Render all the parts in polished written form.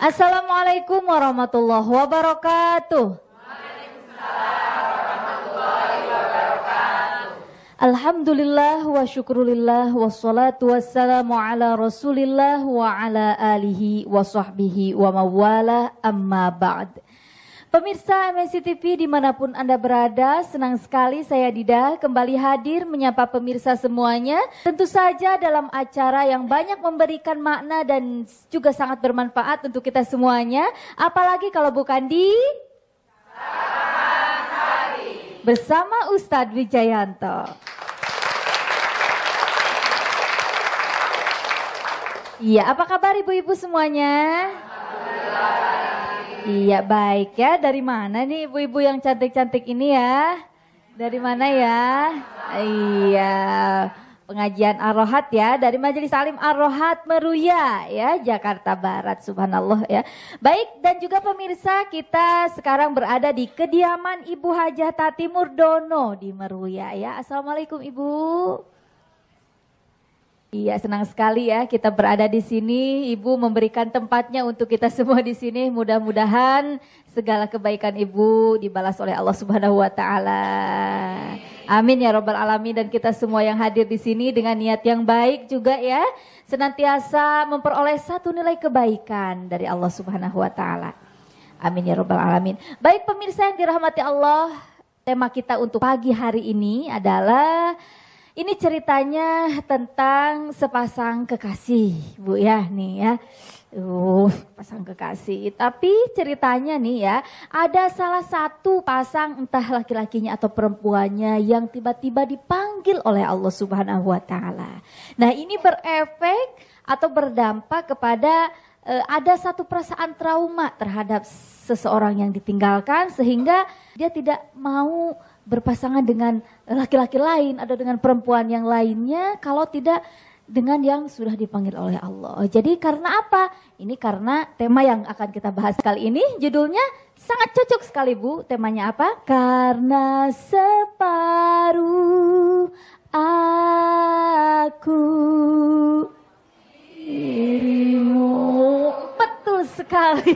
Assalamualaikum warahmatullahi wabarakatuh. Alhamdulillah wa syukurillah wassalatu wassalamu ala rasulillah wa ala alihi wa sahbihi wa mawala amma ba'd. Pemirsa MNC TV dimanapun Anda berada, senang sekali saya Dida kembali hadir menyapa pemirsa semuanya. Tentu saja dalam acara yang banyak memberikan makna dan juga sangat bermanfaat untuk kita semuanya. Apalagi kalau bukan di bersama Ustadz Wijayanto. Iya, apa kabar ibu-ibu semuanya? Iya, baik ya. Dari mana nih ibu-ibu yang cantik-cantik ini ya? Dari mana ya? Iya, pengajian Ar-Rohat ya, dari Majelis Alim Ar-Rohat Meruya ya, Jakarta Barat, subhanallah ya. Baik, dan juga pemirsa, kita sekarang berada di kediaman Ibu Hajah Tati Murdono di Meruya ya. Assalamualaikum Ibu. Iya, senang sekali ya kita berada di sini. Ibu memberikan tempatnya untuk kita semua di sini. Mudah-mudahan segala kebaikan Ibu dibalas oleh Allah Subhanahu wa taala. Amin ya rabbal alamin, dan kita semua yang hadir di sini dengan niat yang baik juga ya, senantiasa memperoleh satu nilai kebaikan dari Allah Subhanahu wa taala. Amin ya rabbal alamin. Baik pemirsa yang dirahmati Allah, tema kita untuk pagi hari ini adalah ini ceritanya tentang sepasang kekasih, Bu ya, nih ya. Pasang kekasih. Tapi ceritanya nih ya, ada salah satu pasang entah laki-lakinya atau perempuannya yang tiba-tiba dipanggil oleh Allah Subhanahu wa taala. Nah, ini berefek atau berdampak kepada ada satu perasaan trauma terhadap seseorang yang ditinggalkan sehingga dia tidak mau berpasangan dengan laki-laki lain atau dengan perempuan yang lainnya kalau tidak dengan yang sudah dipanggil oleh Allah. Jadi karena apa? Ini karena tema yang akan kita bahas kali ini judulnya sangat cocok sekali Bu. Temanya apa? Karena separuh aku dirimu. Betul sekali.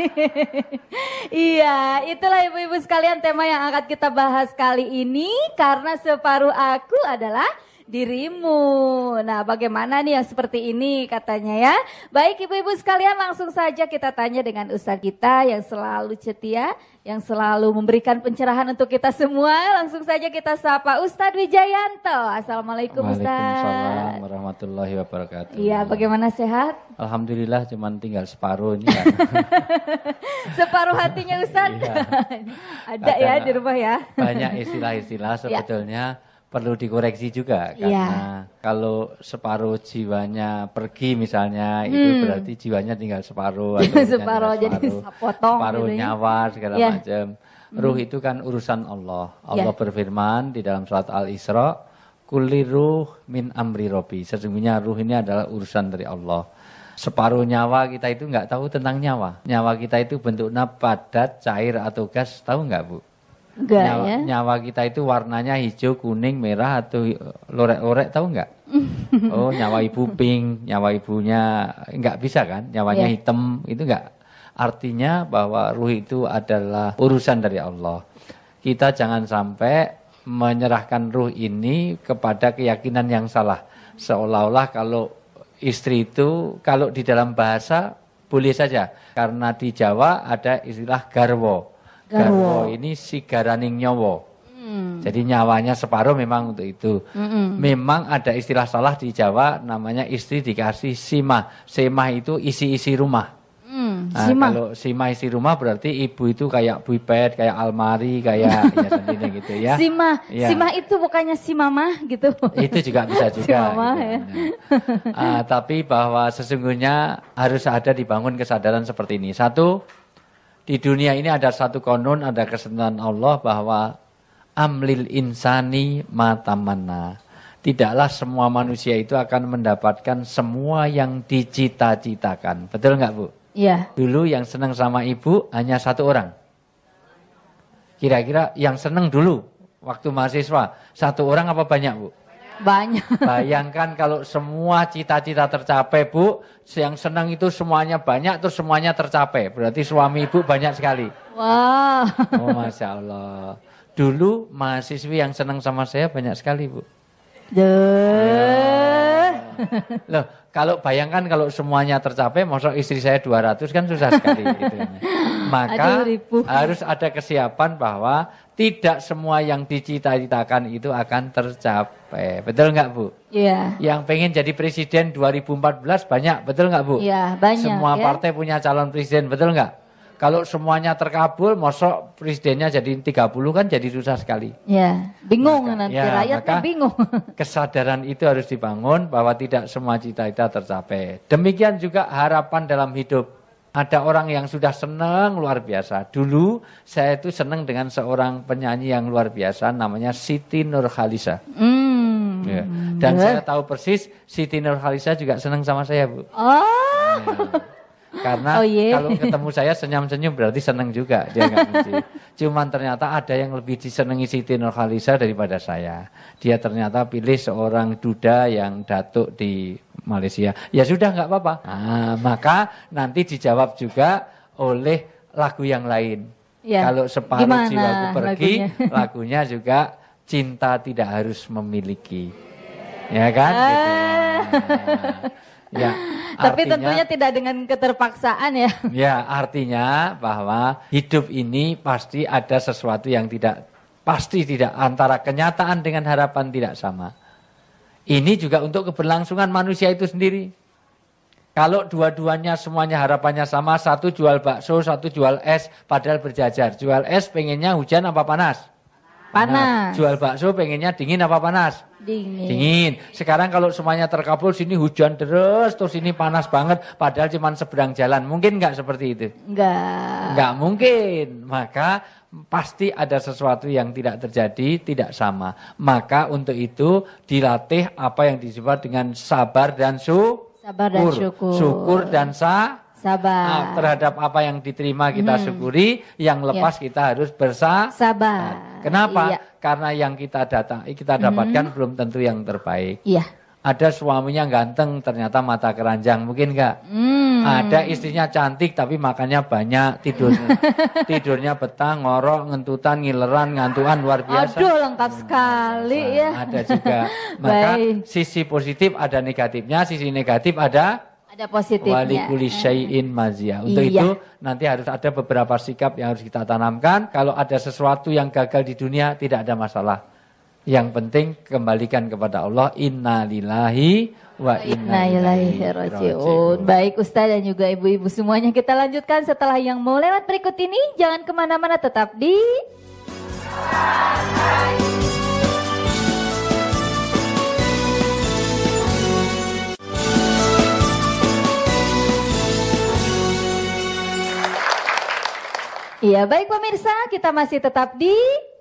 Iya, itulah ibu-ibu sekalian tema yang akan kita bahas kali ini. Karena separuh aku adalah dirimu. Nah, bagaimana nih yang seperti ini katanya ya. Baik ibu-ibu sekalian, langsung saja kita tanya dengan Ustadz kita yang selalu setia, yang selalu memberikan pencerahan untuk kita semua. Langsung saja kita sapa Ustadz Wijayanto. Assalamualaikum Ustadz. Waalaikumsalam warahmatullahi wabarakatuh. Iya, bagaimana sehat? Alhamdulillah, cuman tinggal separuh ini kan. Separuh hatinya Ustadz. Iya. Ada ya di rumah ya. Banyak istilah-istilah sebetulnya perlu dikoreksi juga karena kalau separuh jiwanya pergi misalnya itu berarti jiwanya tinggal separuh atau separuh jadi potong separuh gitu nyawa segala macam. Ruh itu kan urusan Allah. Allah berfirman di dalam surat Al-Isra, kulli ruh min amri robbi. Sesungguhnya ruh ini adalah urusan dari Allah. Separuh nyawa kita itu nggak tahu tentang nyawa. Nyawa kita itu bentuknya padat, cair atau gas, tahu nggak Bu? Enggak, nyawa kita itu warnanya hijau, kuning, merah atau lorek-lorek, tahu nggak? Oh, nyawa ibu pink, nyawa ibunya nggak bisa kan? Nyawanya hitam, itu nggak. Artinya bahwa ruh itu adalah urusan dari Allah. Kita jangan sampai menyerahkan ruh ini kepada keyakinan yang salah. Seolah-olah kalau istri itu, kalau di dalam bahasa boleh saja. Karena di Jawa ada istilah garwo. Garwo ini si garaning nyawa. Jadi nyawanya separuh memang untuk itu. Memang ada istilah salah di Jawa namanya istri dikasih simah. Simah itu isi-isi rumah. Nah, kalau simah isi rumah berarti ibu itu kayak buipet, kayak almari, kayak ya sendiri gitu ya. Simah, simah itu bukannya si mama gitu. Itu juga bisa juga. Si mama, gitu. ya. Tapi bahwa sesungguhnya harus ada dibangun kesadaran seperti ini. Satu, di dunia ini ada satu konon, ada kesenangan Allah bahwa amlil insani matamanna. Tidaklah semua manusia itu akan mendapatkan semua yang dicita-citakan. Betul nggak Bu? Iya. Dulu yang senang sama ibu hanya satu orang. Kira-kira yang senang dulu waktu mahasiswa satu orang apa banyak Bu? Banyak. Bayangkan kalau semua cita-cita tercapai, Bu, yang senang itu semuanya banyak, terus semuanya tercapai. Berarti suami Ibu banyak sekali. Wow. Oh, Masya Allah. Dulu mahasiswi yang senang sama saya banyak sekali, Bu. Loh, kalau bayangkan kalau semuanya tercapai, maksud istri saya 200 kan susah sekali. Gitu. Maka harus ada kesiapan bahwa tidak semua yang dicita-citakan itu akan tercapai. Betul nggak, Bu? Iya. Yang pengen jadi presiden 2014 banyak, betul nggak, Bu? Iya, banyak. Semua ya? partai punya calon presiden, betul nggak? Kalau semuanya terkabul, mosok presidennya jadi 30 kan jadi susah sekali. Ya, bingung nanti rakyatnya bingung. Kesadaran itu harus dibangun bahwa tidak semua cita-cita tercapai. Demikian juga harapan dalam hidup. Ada orang yang sudah senang luar biasa. Dulu saya itu senang dengan seorang penyanyi yang luar biasa namanya Siti Nurhaliza. Ya. Dan saya tahu persis Siti Nurhaliza juga senang sama saya, Bu. Oh. Ya. Karena kalau ketemu saya senyum-senyum berarti senang juga. Dia nggak benci. Cuman ternyata ada yang lebih disenangi Siti Nurhaliza daripada saya. Dia ternyata pilih seorang duda yang datuk di Malaysia. Ya sudah nggak apa-apa. Nah, maka nanti dijawab juga oleh lagu yang lain. Ya. Kalau separuh jiwaku pergi, lagunya juga cinta tidak harus memiliki. Ya kan? Gitu. Ya, tapi tentunya tidak dengan keterpaksaan ya. Ya, artinya bahwa hidup ini pasti ada sesuatu yang pasti tidak antara kenyataan dengan harapan tidak sama. Ini juga untuk keberlangsungan manusia itu sendiri. Kalau dua-duanya semuanya harapannya sama, satu jual bakso, satu jual es, padahal berjajar. Jual es pengennya hujan apa panas? Panas. Nah, jual bakso pengennya dingin apa panas? Dingin. Sekarang kalau semuanya terkabul, sini hujan terus ini panas banget, padahal cuma seberang jalan. Mungkin nggak seperti itu? Nggak mungkin. Maka pasti ada sesuatu yang tidak terjadi, tidak sama. Maka untuk itu dilatih apa yang disebut dengan sabar dan syukur. Syukur dan sabar. Terhadap apa yang diterima kita syukuri, yang lepas kita harus bersabar. Kenapa? Iya. Karena yang kita dapatkan belum tentu yang terbaik. Iya. Ada suaminya ganteng, ternyata mata keranjang, mungkin enggak? Ada istrinya cantik tapi makannya banyak, tidurnya betah, ngorok, ngentutan, ngileran, ngantuan luar biasa. Aduh, lengkap sekali ya. Ada juga. Maka sisi positif ada negatifnya, sisi negatif ada positifnya. Walikuli syai'in maziyah. Untuk itu nanti harus ada beberapa sikap yang harus kita tanamkan. Kalau ada sesuatu yang gagal di dunia tidak ada masalah. Yang penting kembalikan kepada Allah. Inna lillahi wa inna ilaihi raji'un. Baik Ustaz dan juga ibu-ibu semuanya, kita lanjutkan setelah yang mau lewat berikut ini. Jangan kemana-mana, tetap di Iya, baik pemirsa, kita masih tetap di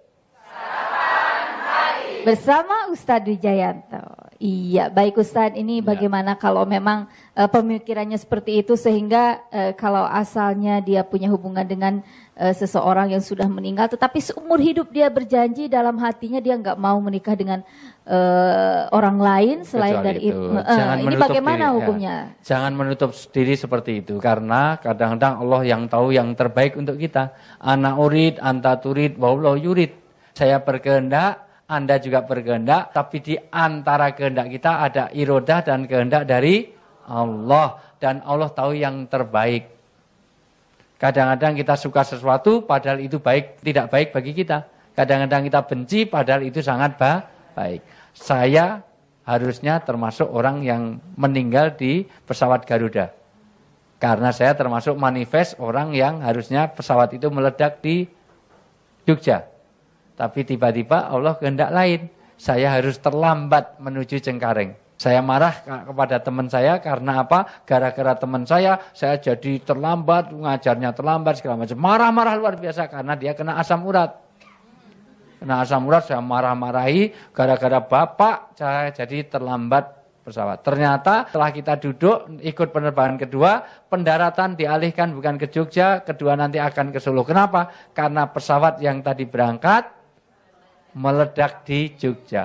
bersama Ustadz Wijayanto. Iya, baik Ustadz, ini bagaimana kalau memang pemikirannya seperti itu sehingga kalau asalnya dia punya hubungan dengan seseorang yang sudah meninggal, tetapi seumur hidup dia berjanji dalam hatinya dia nggak mau menikah dengan orang lain selain dari itu. Ini bagaimana hukumnya? Ya. Jangan menutup diri seperti itu, karena kadang-kadang Allah yang tahu yang terbaik untuk kita. Ana urid, anta turid, wallahu yurid. Saya berkehendak, Anda juga berkehendak, tapi di antara kehendak kita ada irodah dan kehendak dari Allah. Dan Allah tahu yang terbaik. Kadang-kadang kita suka sesuatu padahal itu tidak baik bagi kita. Kadang-kadang kita benci padahal itu sangat baik. Saya harusnya termasuk orang yang meninggal di pesawat Garuda. Karena saya termasuk manifest orang yang harusnya pesawat itu meledak di Jogja. Tapi tiba-tiba Allah kehendak lain. Saya harus terlambat menuju Cengkareng. Saya marah kepada teman saya karena apa? Gara-gara teman saya jadi terlambat, ngajarnya terlambat, segala macam. Marah-marah luar biasa karena dia kena asam urat. Kena asam urat, saya marah-marahi. Gara-gara bapak, saya jadi terlambat pesawat. Ternyata setelah kita duduk, ikut penerbangan kedua, pendaratan dialihkan bukan ke Jogja, kedua nanti akan ke Solo. Kenapa? Karena pesawat yang tadi berangkat meledak di Jogja.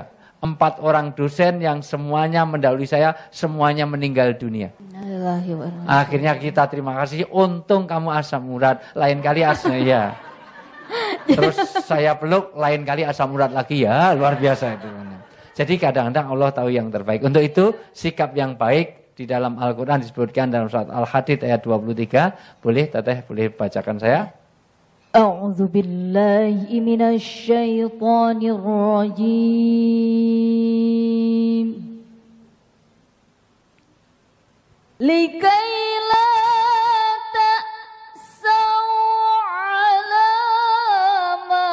4 orang dosen yang semuanya mendahului saya, semuanya meninggal dunia. Akhirnya kita terima kasih, untung kamu asam urat, lain kali asam ya. Terus saya peluk, lain kali asam urat lagi ya, luar biasa itu. Jadi kadang-kadang Allah tahu yang terbaik. Untuk itu sikap yang baik di dalam Al-Quran disebutkan dalam surat Al-Hadid ayat 23. Boleh Teteh, boleh bacakan saya? A'udzu billahi minasy syaithanir rajim. Likai la ta'sau 'ala ma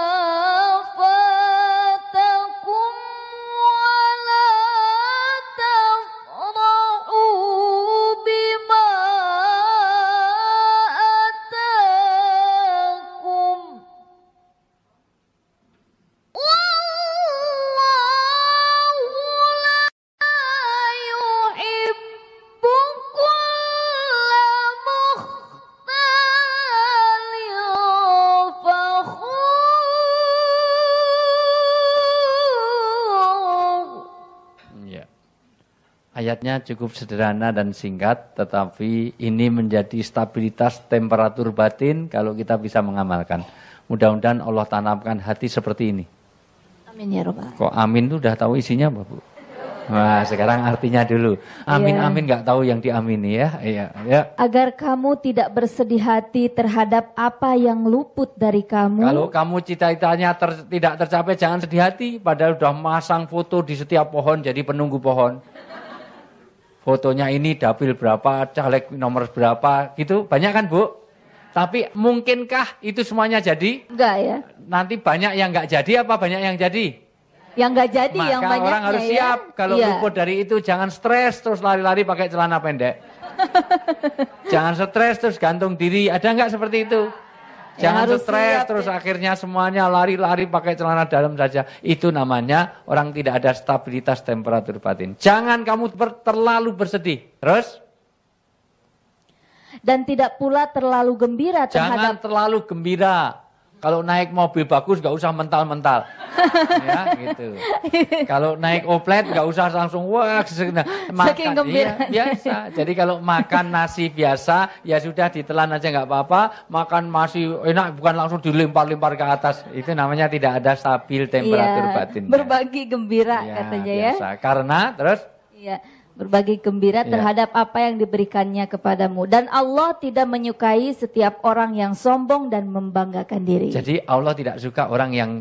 fatakum wa la tafrahu bima atakum. Ayatnya cukup sederhana dan singkat, tetapi ini menjadi stabilitas temperatur batin kalau kita bisa mengamalkan. Mudah-mudahan Allah tanamkan hati seperti ini. Amin ya Rabbal. Kok amin itu udah tahu isinya Mbak Bu? Nah, sekarang artinya dulu. Amin, ya. Amin nggak tahu yang diamini ya. Iya, ya. Agar kamu tidak bersedih hati terhadap apa yang luput dari kamu. Kalau kamu cita-citanya tidak tercapai, jangan sedih hati. Padahal udah masang foto di setiap pohon jadi penunggu pohon. Fotonya ini dapil berapa, caleg nomor berapa, gitu. Banyak kan Bu? Tapi mungkinkah itu semuanya jadi? Enggak ya. Nanti banyak yang nggak jadi apa banyak yang jadi? Yang nggak jadi, Maka yang banyaknya orang harus siap. Kalau luput dari itu jangan stres terus lari-lari pakai celana pendek. Jangan stres terus gantung diri. Ada nggak seperti itu? Jangan stres terus akhirnya semuanya lari-lari pakai celana dalam saja. Itu namanya orang tidak ada stabilitas temperatur batin. Jangan kamu terlalu bersedih. Terus? Dan tidak pula terlalu gembira Jangan terlalu gembira. Kalau naik mobil bagus gak usah mental-mental. Ya gitu. Kalau naik oplet gak usah langsung wah makan. Iya, biasa. Jadi kalau makan nasi biasa ya sudah ditelan aja gak apa-apa. Makan masih enak bukan langsung dilempar-lempar ke atas. Itu namanya tidak ada stabil temperatur batin. Berbagi gembira ya, katanya biasa. Ya. Karena terus? Iya. Berbagi gembira terhadap apa yang diberikannya kepadamu. Dan Allah tidak menyukai setiap orang yang sombong dan membanggakan diri. Jadi Allah tidak suka orang yang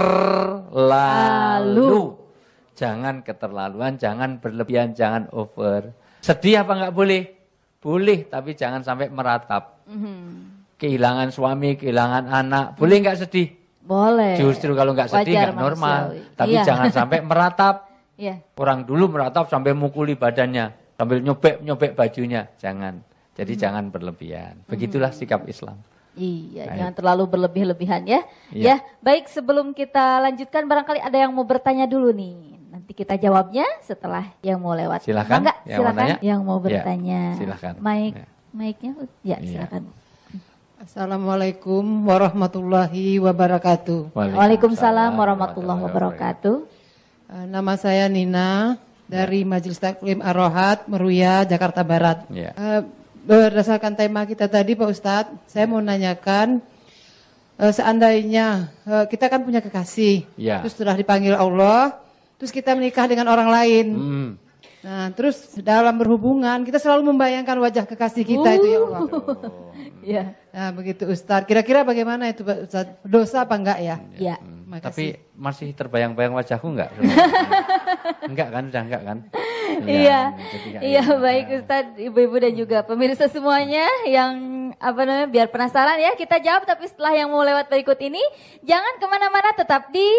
terlalu. Jangan keterlaluan, jangan berlebihan, jangan over. Sedih apa enggak boleh? Boleh, tapi jangan sampai meratap. Kehilangan suami, kehilangan anak. Boleh enggak sedih? Boleh. Justru kalau enggak sedih enggak normal. Tapi jangan sampai meratap. Iya. Orang dulu meratap sampai mukuli badannya, sambil nyobek bajunya. Jangan. Jadi jangan berlebihan. Begitulah sikap Islam. Iya, jangan terlalu berlebih-lebihan ya. Ya, baik sebelum kita lanjutkan barangkali ada yang mau bertanya dulu nih. Nanti kita jawabnya setelah yang mau lewat. Silakan. Enggak, silakan yang mau bertanya. Ya, silakan. Mic-nya ya, silakan. Assalamualaikum warahmatullahi wabarakatuh. Waalaikumsalam warahmatullahi wabarakatuh. Nama saya Nina dari Majelis Taklim Ar-Rohat, Meruya, Jakarta Barat. Berdasarkan tema kita tadi Pak Ustadz, saya mau nanyakan, seandainya kita kan punya kekasih, terus setelah dipanggil Allah, terus kita menikah dengan orang lain. Nah, terus dalam berhubungan kita selalu membayangkan wajah kekasih kita itu ya Allah. Nah, begitu Ustadz. Kira-kira bagaimana itu Pak Ustadz? Dosa apa enggak ya? Ya. Tapi masih terbayang-bayang wajahku enggak? Enggak kan? Udah enggak kan? Iya, baik Ustadz, Ibu-ibu dan juga pemirsa semuanya yang biar penasaran ya, kita jawab tapi setelah yang mau lewat berikut ini, jangan kemana-mana, tetap di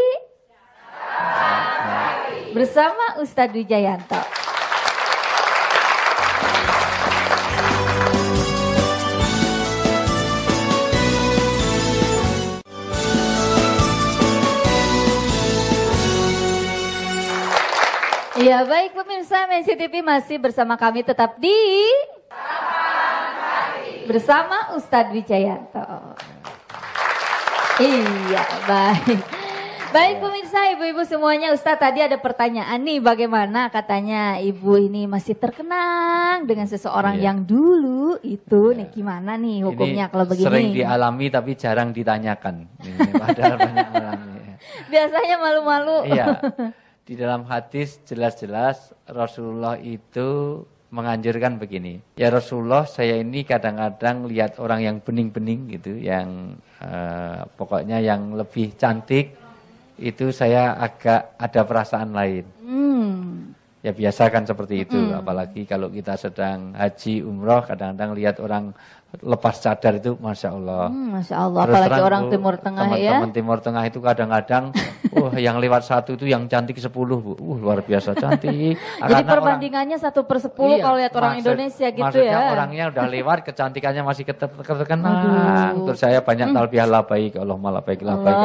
bersama Ustadz Wijayanto. Ya baik pemirsa Mensi TV masih bersama kami tetap di bersama Ustadz Wijayanto. Iya baik. Baik pemirsa, ibu-ibu semuanya, Ustadz tadi ada pertanyaan nih, bagaimana katanya ibu ini masih terkenang dengan seseorang yang dulu itu, nih gimana nih hukumnya ini kalau begini? Sering dialami tapi jarang ditanyakan. Ini padahal banyak alami. Biasanya malu-malu. Iya, di dalam hadis jelas-jelas Rasulullah itu menganjurkan begini. Ya Rasulullah, saya ini kadang-kadang lihat orang yang bening-bening gitu, yang pokoknya yang lebih cantik, itu saya agak ada perasaan lain. Ya biasa kan seperti itu, apalagi kalau kita sedang haji, umroh, kadang-kadang lihat orang lepas cadar itu, Masya Allah. Masya Allah, apalagi orang Timur Tengah ya. Teman-teman Timur Tengah itu kadang-kadang, yang lewat 1 itu yang cantik 10, Bu. Luar biasa cantik. Jadi perbandingannya 1/10 kalau lihat orang Indonesia gitu maksudnya ya. Orangnya udah lewat, kecantikannya masih terkenang. Terus saya banyak talbiyah labaik, Allahumma labaik, labaik.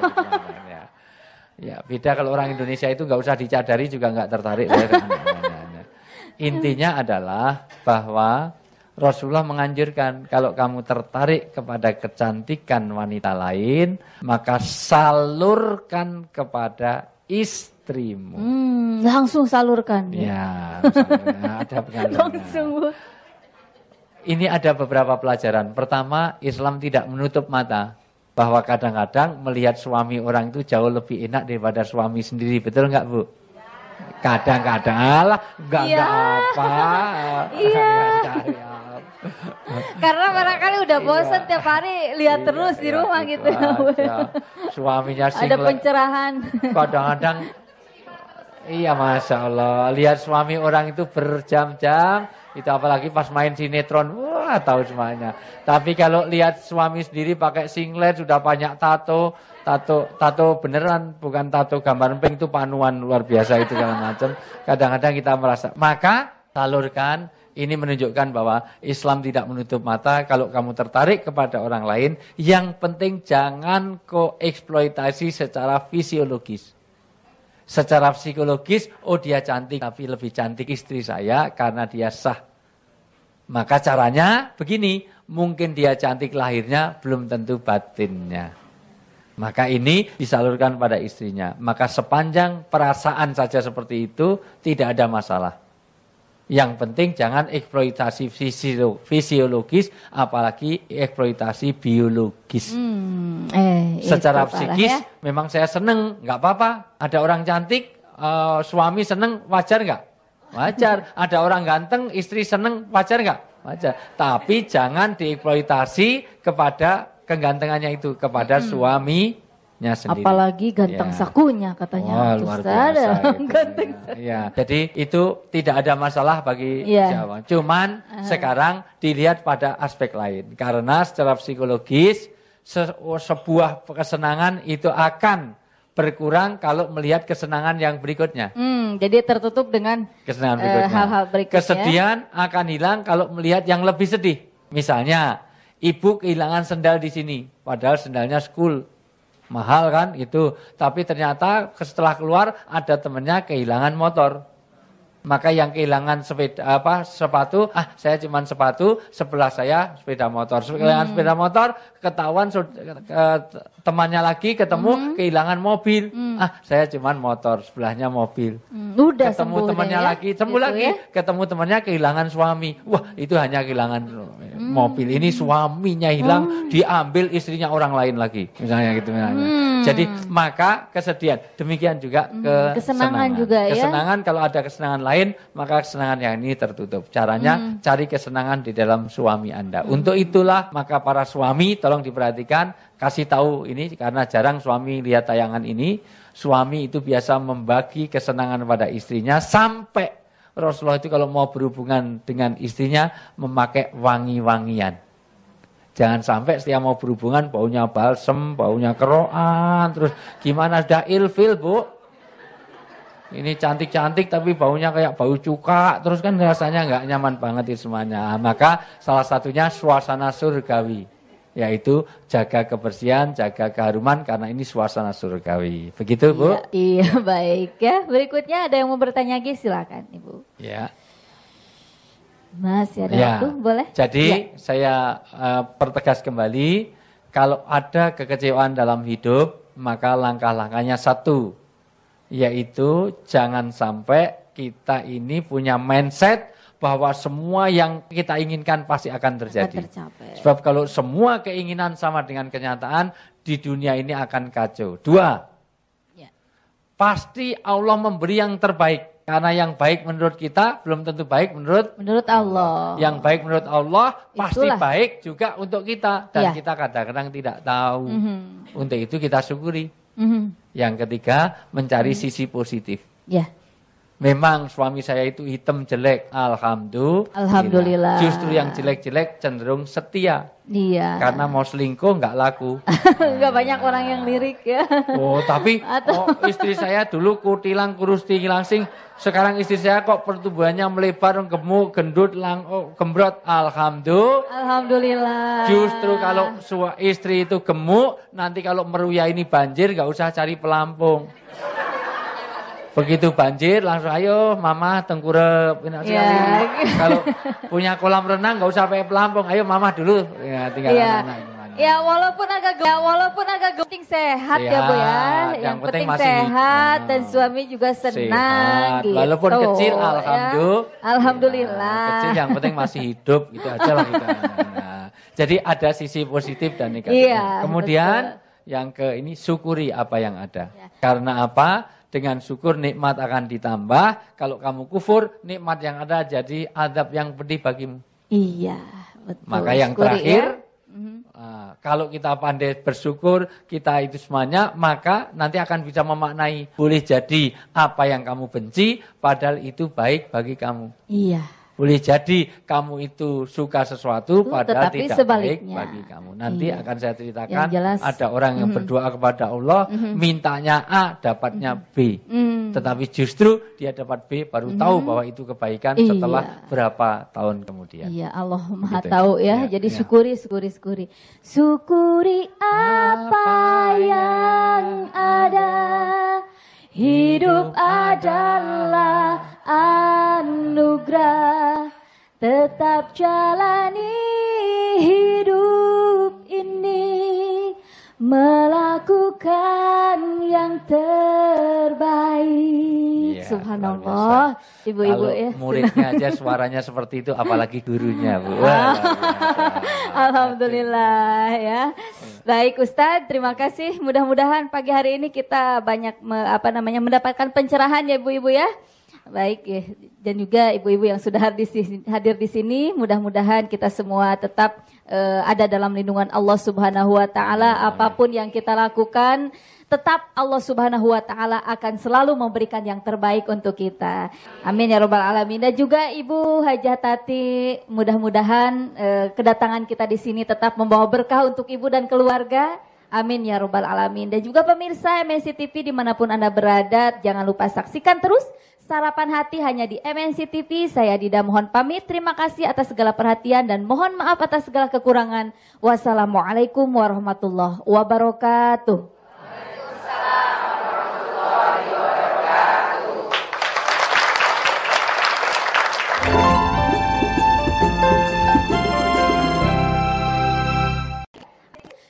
Ya, beda kalau orang Indonesia itu nggak usah dicadari juga nggak tertarik. Intinya adalah bahwa Rasulullah menganjurkan kalau kamu tertarik kepada kecantikan wanita lain, maka salurkan kepada istrimu. Langsung salurkan. Ya, ada penyaluran. Langsung. Ini ada beberapa pelajaran. Pertama, Islam tidak menutup mata. Bahwa kadang-kadang melihat suami orang itu jauh lebih enak daripada suami sendiri. Betul nggak, Bu? Kadang-kadang, enggak apa. Iya. Karena barangkali udah bosan tiap hari lihat terus di rumah gitu. Suaminya singlet. Ada pencerahan. Kadang-kadang, iya Masya Allah. Lihat suami orang itu berjam-jam. Itu apalagi pas main sinetron, wah tahu semuanya. Tapi kalau lihat suami sendiri pakai singlet, sudah banyak tato beneran, bukan tato gambar emping, itu panuan luar biasa itu segala macam. Kadang-kadang kita merasa, maka salurkan. Ini menunjukkan bahwa Islam tidak menutup mata. Kalau kamu tertarik kepada orang lain, yang penting jangan kau eksploitasi secara fisiologis. Secara psikologis, dia cantik, tapi lebih cantik istri saya karena dia sah. Maka caranya begini, mungkin dia cantik lahirnya, belum tentu batinnya. Maka ini disalurkan pada istrinya. Maka sepanjang perasaan saja seperti itu, tidak ada masalah. Yang penting jangan eksploitasi fisiologis, apalagi eksploitasi biologis. Secara psikis, memang saya seneng, nggak apa-apa. Ada orang cantik, suami seneng, wajar nggak? Wajar. Ada orang ganteng, istri seneng, wajar nggak? Wajar. Tapi jangan dieksploitasi kepada kegantengannya itu, kepada suami. Sendiri. Apalagi ganteng sakunya katanya. Luar biasa. Ya, jadi itu tidak ada masalah bagi Jawa. Cuman sekarang dilihat pada aspek lain. Karena secara psikologis sebuah kesenangan itu akan berkurang kalau melihat kesenangan yang berikutnya. Jadi tertutup dengan kesenangan berikutnya. Hal-hal berikutnya. Kesedihan akan hilang kalau melihat yang lebih sedih. Misalnya, ibu kehilangan sendal di sini, padahal sendalnya school. Mahal kan itu, tapi ternyata setelah keluar ada temennya kehilangan motor. Maka yang kehilangan sepatu, saya cuma sepatu, sebelah saya sepeda motor. Kehilangan sepeda motor, ketahuan temannya lagi ketemu kehilangan mobil. Saya cuma motor, sebelahnya mobil. Udah ketemu temannya lagi, sembuh gitu lagi, ketemu temannya kehilangan suami. Wah, itu hanya kehilangan mobil. Ini suaminya hilang, diambil istrinya orang lain lagi. Misalnya gitu. Jadi maka kesedihan, demikian juga kesenangan juga ya. Kesenangan, kalau ada kesenangan lain, maka kesenangan yang ini tertutup. Caranya cari kesenangan di dalam suami Anda. Untuk itulah maka para suami tolong diperhatikan, kasih tahu ini karena jarang suami lihat tayangan ini. Suami itu biasa membagi kesenangan pada istrinya sampai Rasulullah itu kalau mau berhubungan dengan istrinya memakai wangi-wangian. Jangan sampai setiap mau berhubungan baunya balsem, baunya keroan, terus gimana dah ilfil, Bu? Ini cantik-cantik tapi baunya kayak bau cuka, terus kan rasanya nggak nyaman banget itu semuanya. Maka salah satunya suasana surgawi, yaitu jaga kebersihan, jaga keharuman karena ini suasana surgawi. Begitu, Bu? Iya, baik ya. Berikutnya ada yang mau bertanya lagi, silakan, Ibu. Ya. Mas, ada waktu, boleh? Jadi saya pertegas kembali, kalau ada kekecewaan dalam hidup, maka langkah-langkahnya satu, yaitu jangan sampai kita ini punya mindset bahwa semua yang kita inginkan pasti akan terjadi. Sebab kalau semua keinginan sama dengan kenyataan, di dunia ini akan kacau. Dua, pasti Allah memberi yang terbaik. Karena yang baik menurut kita belum tentu baik menurut Allah. Yang baik menurut Allah pasti baik juga untuk kita. Dan kita kadang-kadang tidak tahu. Untuk itu kita syukuri. Yang ketiga, mencari sisi positif. Memang suami saya itu hitam jelek. Alhamdulillah. Justru yang jelek-jelek cenderung setia. Iya. Karena mau selingkuh nggak laku. Nggak banyak orang yang lirik ya. Oh tapi istri saya dulu kutilang kurus langsing. Sekarang istri saya kok pertumbuhannya melebar, gemuk, gendut, gembrot. Alhamdulillah. Justru kalau istri itu gemuk, nanti kalau meruya ini banjir nggak usah cari pelampung. Begitu banjir langsung ayo mama tengkurep. Kalau punya kolam renang nggak usah pakai pelampung, ayo mama dulu. Ya tinggal anak. Ya walaupun agak penting sehat ya Bu ya. Yang penting sehat dan suami juga senang gitu. Walaupun kecil alhamdulillah. Kecil yang penting masih hidup, itu aja lah kita. Jadi ada sisi positif dan negatifnya. Kemudian yang ini syukuri apa yang ada. Karena apa? Dengan syukur nikmat akan ditambah. Kalau kamu kufur, nikmat yang ada jadi azab yang pedih bagimu. Iya, betul. Maka yang terakhir, kalau kita pandai bersyukur, kita itu semuanya, maka nanti akan bisa memaknai. Boleh jadi apa yang kamu benci, padahal itu baik bagi kamu. Iya. Boleh jadi kamu itu suka sesuatu padahal tidak sebaliknya. Baik bagi kamu. Nanti akan saya ceritakan ada orang yang berdoa kepada Allah, mintanya A, dapatnya B. Tetapi justru dia dapat B baru tahu bahwa itu kebaikan setelah berapa tahun kemudian. Iya, Allah Maha tahu ya. Jadi syukuri. Syukuri apa yang ada. Hidup adalah anugerah, tetap jalani hidup ini, melakukan yang terbaik. Ya, subhanallah, ibu-ibu ya. Muridnya aja suaranya seperti itu, apalagi gurunya, Bu. Alhamdulillah ya. Baik Ustadz, terima kasih. Mudah-mudahan pagi hari ini kita banyak mendapatkan pencerahan ya ibu-ibu ya. Baik ya. Dan juga ibu-ibu yang sudah hadir di sini, mudah-mudahan kita semua tetap ada dalam lindungan Allah Subhanahu wa taala. Apapun yang kita lakukan, tetap Allah Subhanahu wa taala akan selalu memberikan yang terbaik untuk kita. Amin ya rabbal alamin. Dan juga Ibu Hajah Tati, mudah-mudahan kedatangan kita di sini tetap membawa berkah untuk Ibu dan keluarga. Amin ya rabbal alamin. Dan juga pemirsa MNC TV dimanapun Anda berada, jangan lupa saksikan terus Sarapan Hati hanya di MNC TV. Saya Dida mohon pamit. Terima kasih atas segala perhatian dan mohon maaf atas segala kekurangan. Wassalamualaikum warahmatullahi wabarakatuh.